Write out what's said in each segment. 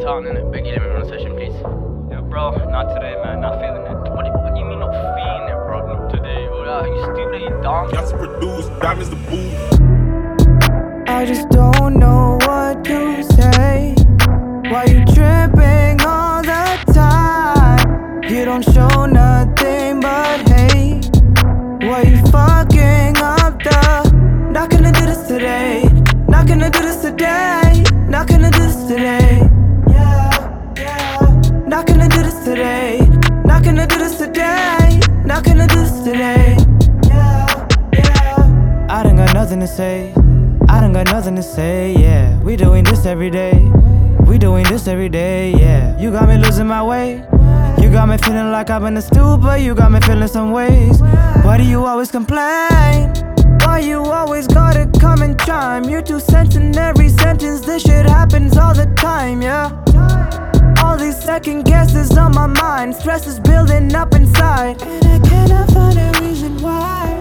something, innit? Becky, let me run a session, please. Yeah, bro, not today, man. Not feeling it. What do you mean not feeling it, bro? Not today, bro. You stupid, you dumb. Got to produce, diamonds the boo. I just don't know what to say. Why you tripping all the time? You don't show nothing but hate. Why you fucking up the? Not gonna do this today. Not gonna do this today. Not gonna do this today. Yeah, yeah. Not gonna do this today. Not gonna do this today. Not gonna do this today. Yeah, yeah. I done got nothing to say. I done got nothing to say, yeah. We doing this every day. We doing this every day, yeah. You got me losing my way. You got me feeling like I'm in a stupor. You got me feeling some ways. Why do you always complain? Why you always gotta come and chime? You're 2 cents in every sentence. This shit happens all the time, yeah. All these second guesses on my mind. Stress is building up inside, and I cannot find a reason why.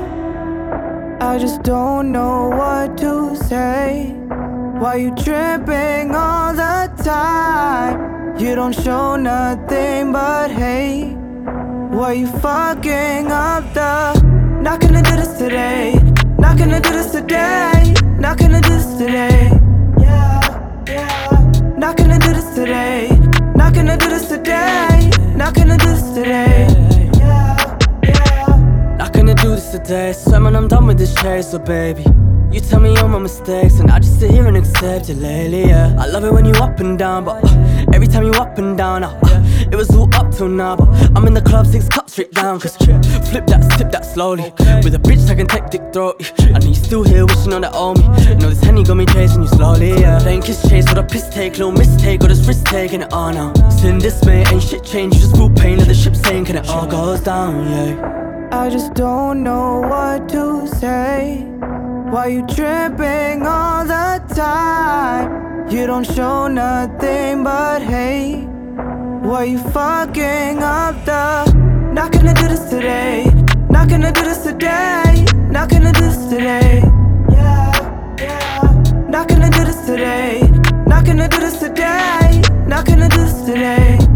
I just don't know what to say. Why you tripping all the time? You don't show nothing but hate. Why you fucking up the? Not gonna do this today. Not gonna do this today. Not gonna do this today. Yeah, yeah. Not gonna do this today. Not gonna do this today. Not gonna do this today. Yeah, yeah. Not gonna do this today. Swear man, I'm done with this chase, so baby, you tell me all my mistakes and I just sit here and accept it lately, yeah. I love it when you up and down, but every time you up and down, it was all up till now, but I'm in the club 6 cups straight down. Cause flip that, sip that slowly. With a bitch I can take dick throat. I know you still here wishing on that old me. You know this Henny got me chasing you slowly, yeah. Playing kiss chase with a piss take, little mistake or this risk taking it on now. Sin dismay, ain't shit changed, you just feel pain like the ship sinking, it all goes down, yeah. I just don't know what to say. Why you tripping all the time? You don't show nothing but hate. Why you fucking up the? Not gonna do this today. Not gonna do this today. Not gonna do this today. Yeah, yeah. Not gonna do this today. Not gonna do this today. Not gonna do this today.